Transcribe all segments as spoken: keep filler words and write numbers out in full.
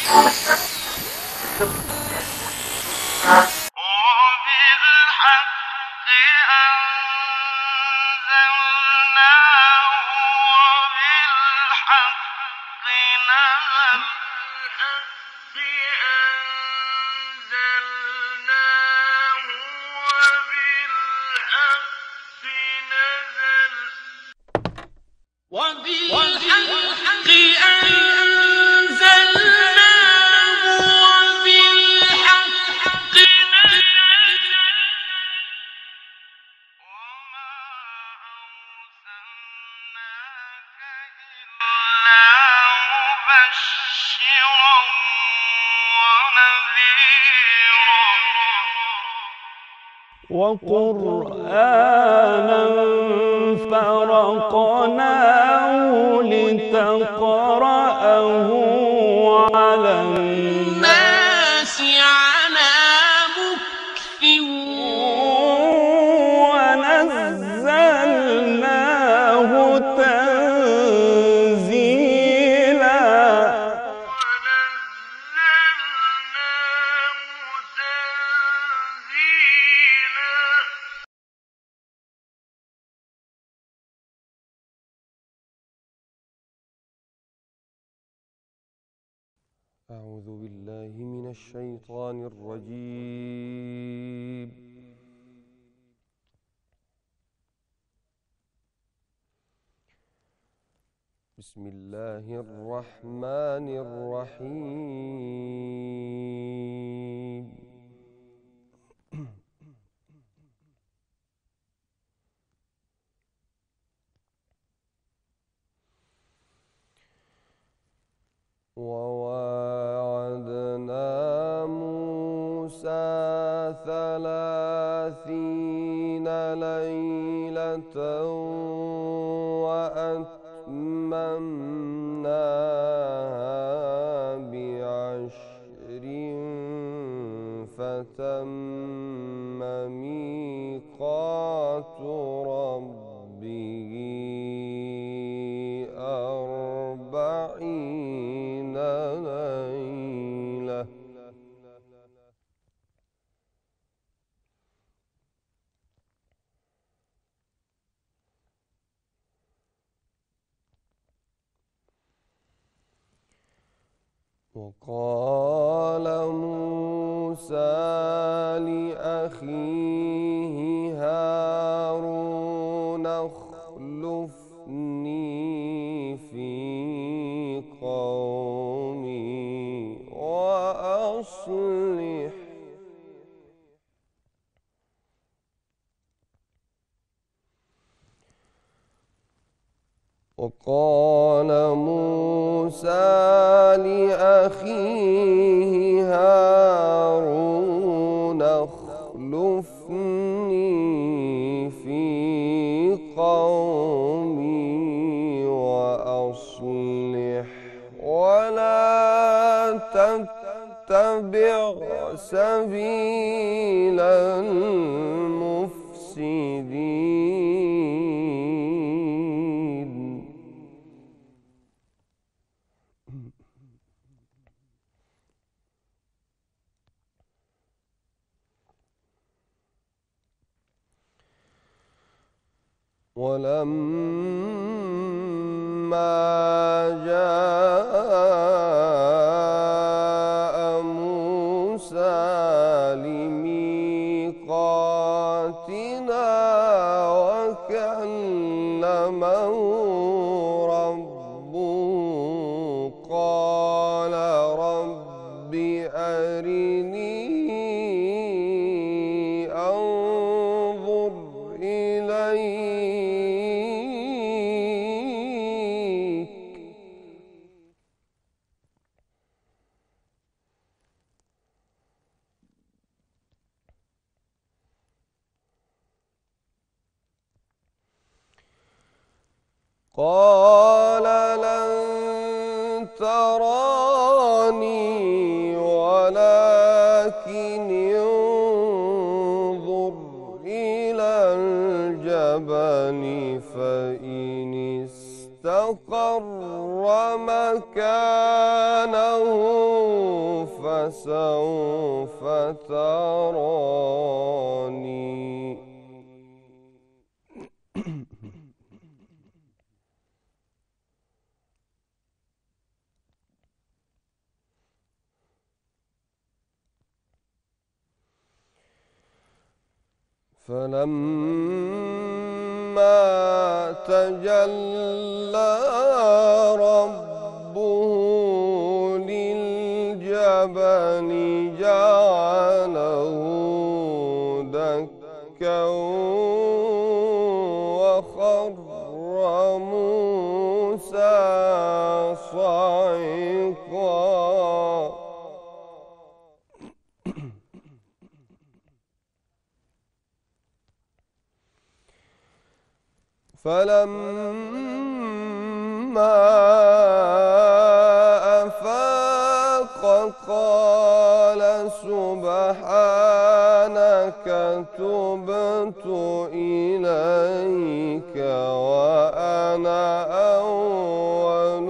وقرآنا فرقناه لتقرأه على الناس على مكث ونزلناه تنزيلا أعوذ بالله من الشيطان الرجيم. بسم الله الرحمن الرحيم. وواعدنا موسى ثلاثين ليلة وأتممناها بعشر فتم ميقات ربه أربعين ليلة وقال موسى لأخيه هارون اخلفني في قومي وأصلح وقال موسى لأخيه هارون اخلفني في قومي وأصلح ولا تتبع سبيل المفسدين. ولما جاء موسى لميقاتنا وكلمه ربه قال رب أرني أنظر إليك قال لن تراني ولكن انظر إلى الجبل فإن استقر مكانه فسوف تراني فلما تجلى ربه للجبل جعله دكا وخر موسى صعقا فلما أفاق قال سبحانك تبت إليك وأنا أول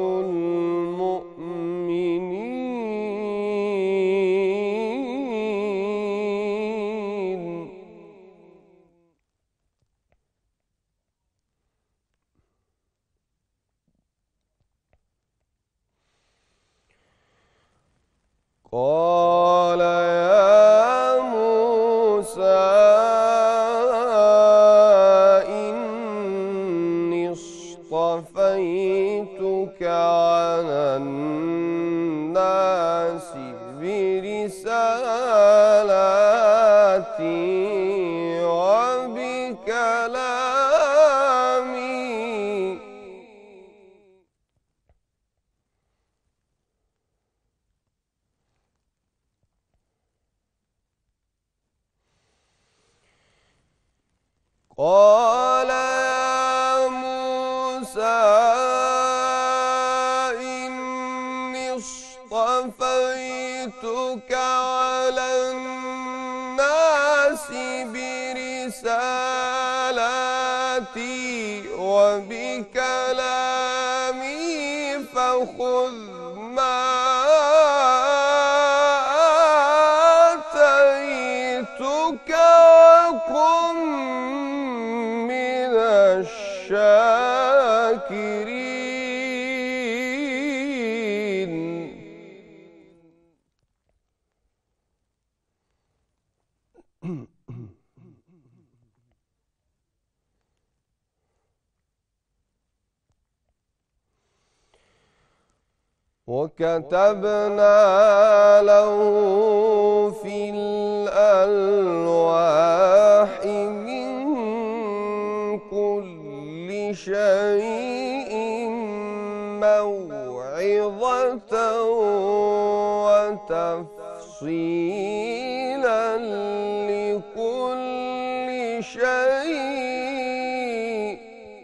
المؤمنين قال يا موسى إني اصطفيتك على الناس برسالاتي وبكلامي قال يا موسى إني اصطفيتك على الناس برسالاتي وبكلامي فخذ ما آتيتك وكن من الشاكرين وكتبنا له في الألواح من كل شيء موعظة وتفصيلا لكل شيء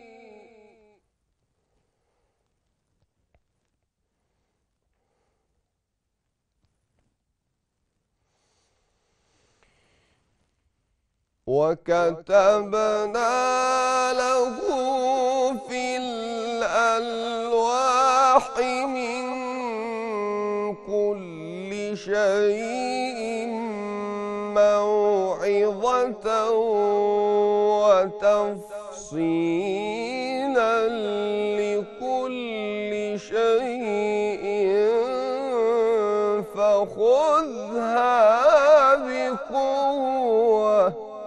وكتبنا له في الألواح من كل شيء موعظة وتفصيلا لكل شيء فخذها بقوة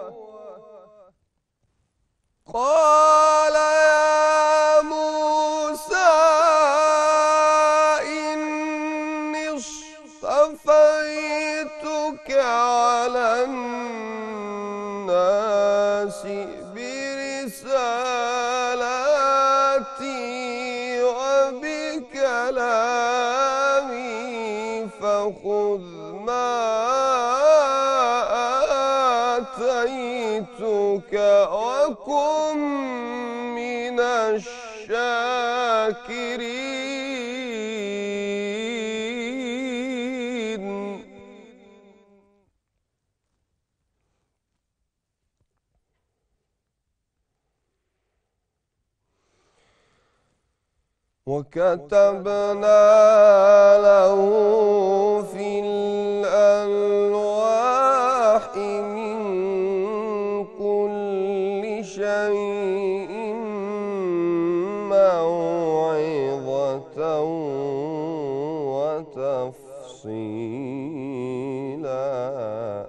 قال يا موسى إني اصطفيتك على الناس برسالاتي وبكلامي فخذ ما آتيتك وكن من الشاكرين وكتبنا له في وتفصيلا.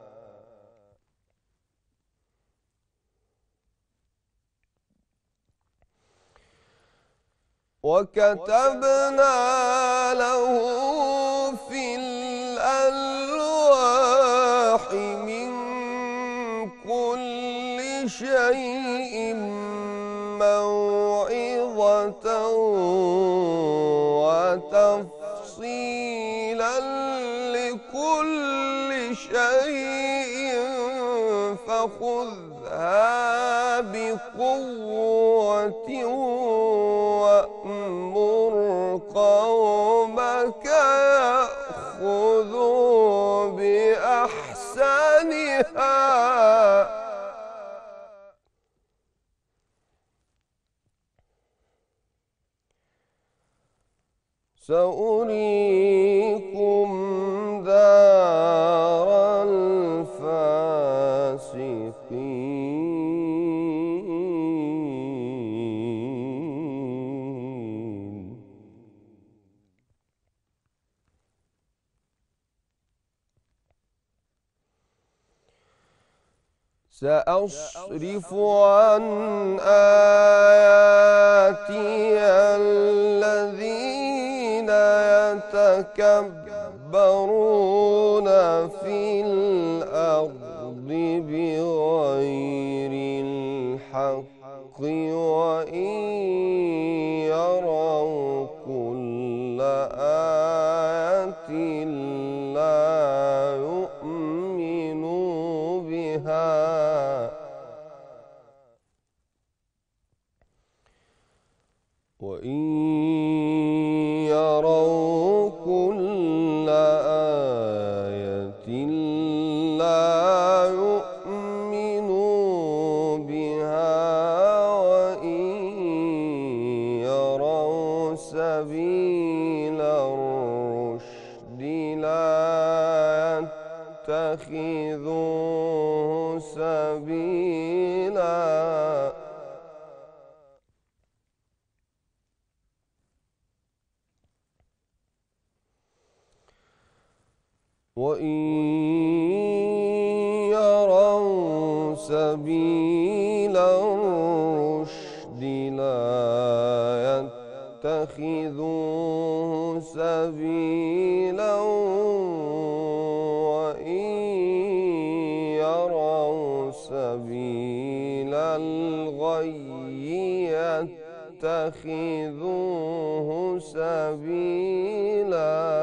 وكتبنا له في الألواح من كل شيء موعظة وتفصيلا لكل شيء فخذها بقوة وأمر قومك يأخذوا بأحسنها سأريكم دار الفاسقين. سأصرف عن آياتي الذين يتكبرون في الأرض بغير الحق وإن يروا كل آية لا يؤمنوا بها وإن يروا كل آية لا يؤمنوا بها وإن يروا سبيل الرشد لا يتخذوه سبيلا. وإن يروا سبيل الرشد لا يتخذوه سبيلا وإن يروا سبيل الغي يتخذوه سبيلا.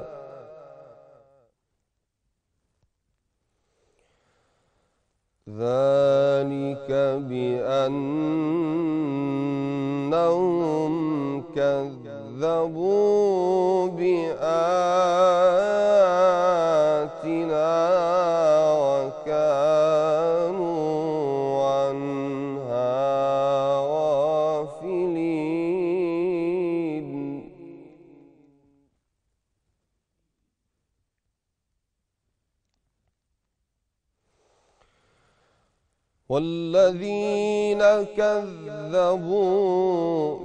ذلك بأنهم كذبوا بآياتنا وكانوا عنها غافلين. والذين كذبوا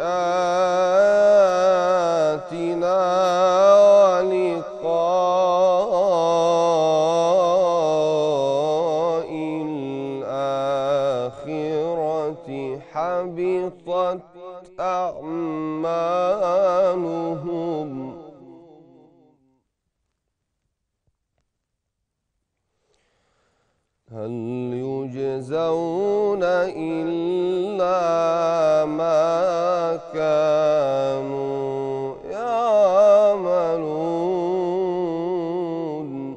بآياتنا ولقاء الآخرة حبطت أعمالهم هل يجزون إلا ما كانوا يعملون.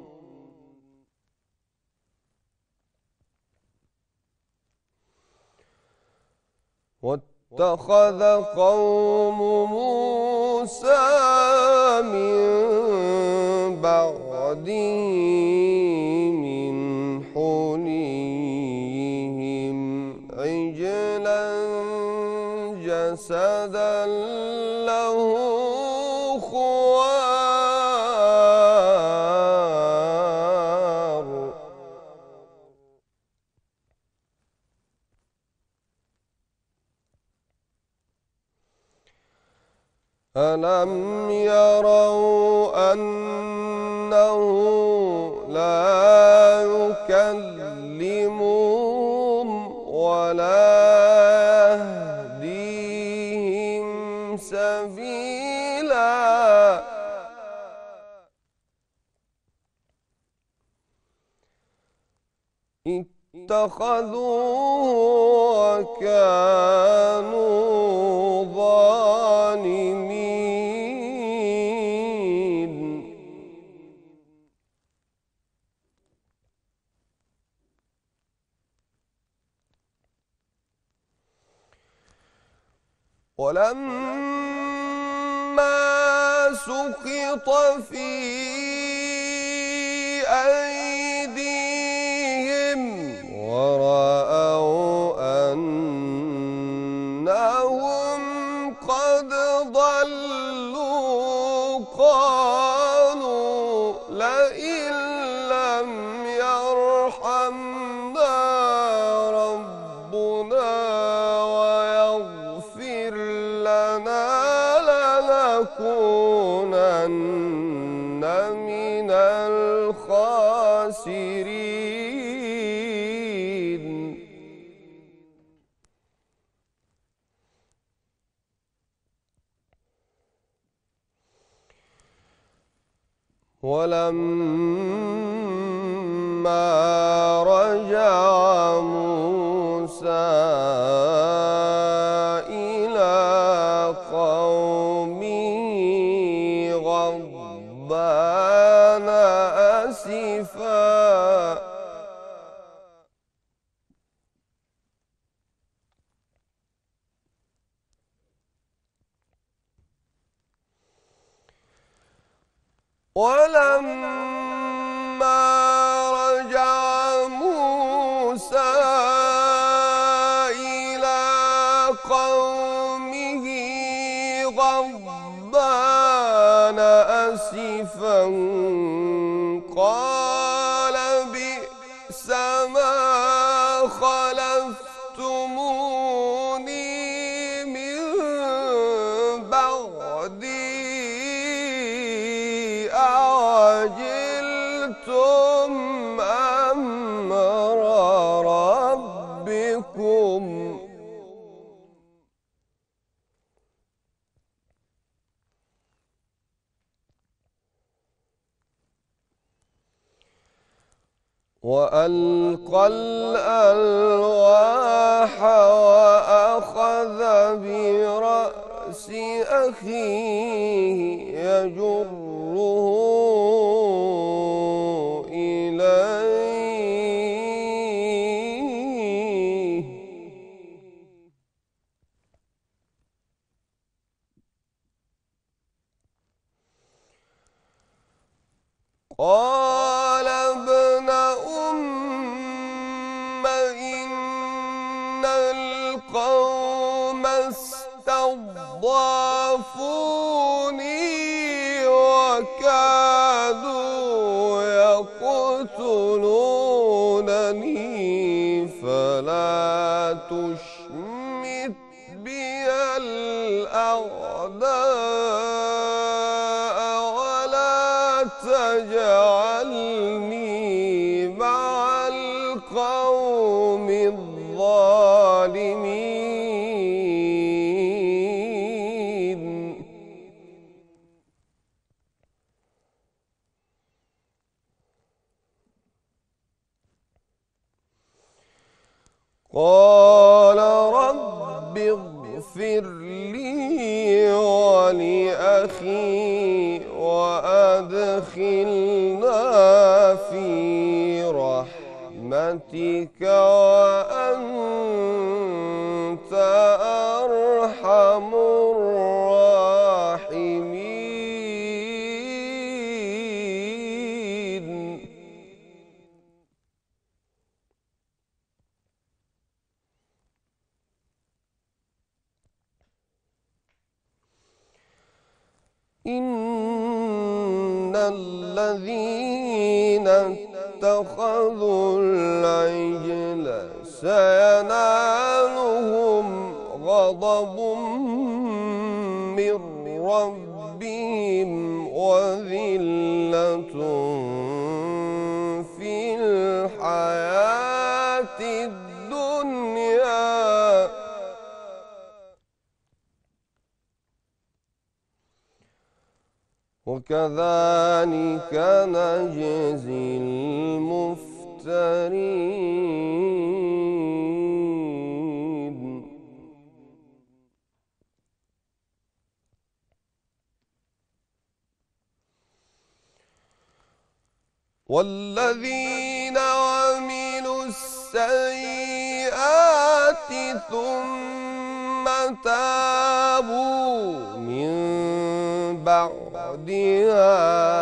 واتخذ قوم موسى من بعده من حليهم عجلا جسدا له خوار ألم يروا أنه لا يكلمهم ولا يهديهم سبيلا اتخذوه وكانوا ظالمين ولما سقط في أيديهم ورأوا أنهم قد ضلوا قالوا لئن لم يرحمنا ربنا ويغفر لنا لنكونن من الخاسرين ولما رجع موسى إلى قومه غضبان أسفا ولما رجع موسى إلى قومه غضبان أسفا قال بئس ما خلفتموني من بعدي أعجلتم أمر ربكم وألقى الألواح وأخذ برأس أخيه يجره إليه قال ابن أم إن القوم استضعفوني وكادوا يقتلونني فلا تشمت بي الأعداء ولا تجعلني مع القوم الظالمين قال رب اغفر لي ولأخي وأدخلنا في رحمتك وأنت أرحم الراحمين إن الذين اتخذوا العجل سينالهم غضب من ربهم وذلة في الحياة الدنيا وكذلك نجزي المفترين. والذين عملوا السيئات ثم تابوا من بعدها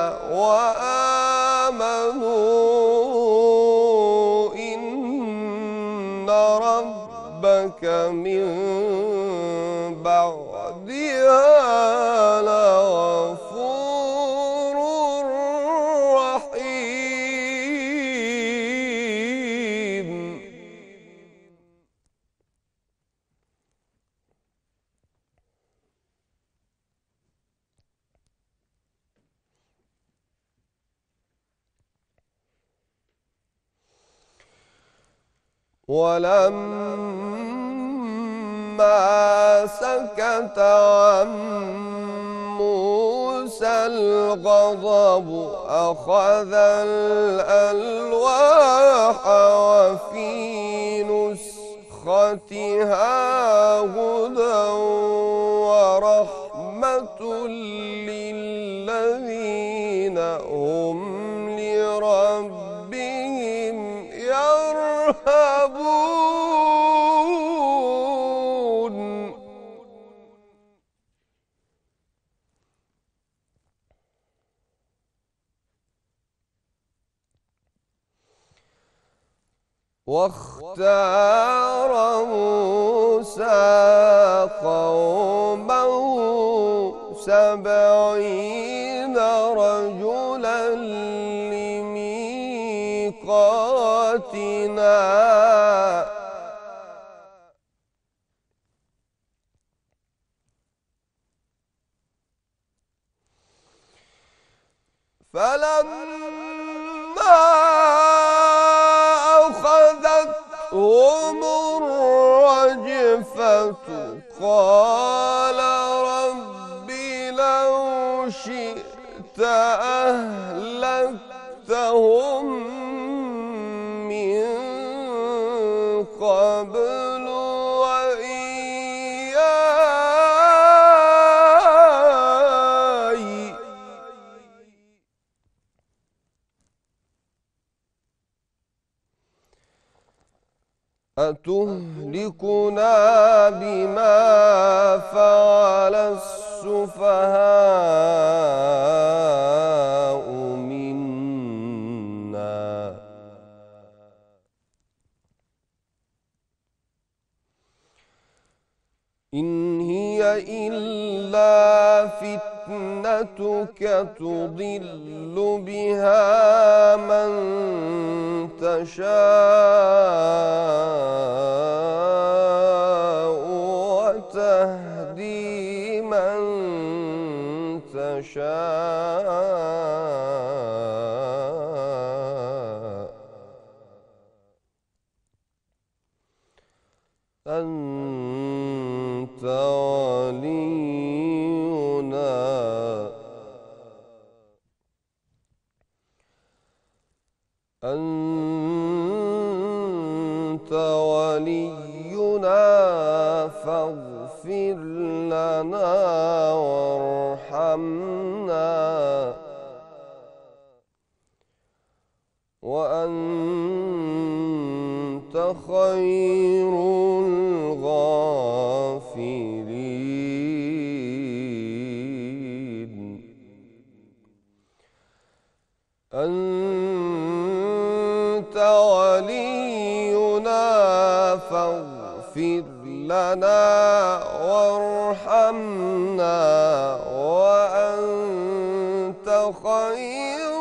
وآمنوا إن ربك من بعدها لغفور رحيم. ولما سكت عن موسى الغضب أخذ الألواح وفي نسختها هدى ورحمة للذين هم لربهم يرهبون. واختار موسى قومه سبعين رجلا لميقاتنا فلما أخذتهم الرجفة قال رب لو شئت أهلكتهم من قبل وإياي أتهلكنا بما فعل السفهاء منا إن هي إلا فتنتك تضل بها من تشاء وتهدي من تشاء أنت ولينا أنت ولينا فاغفر لنا وارحمنا وأنت خير الغافرين. أنت ولينا فاغفر لنا وارحمنا وأنت خير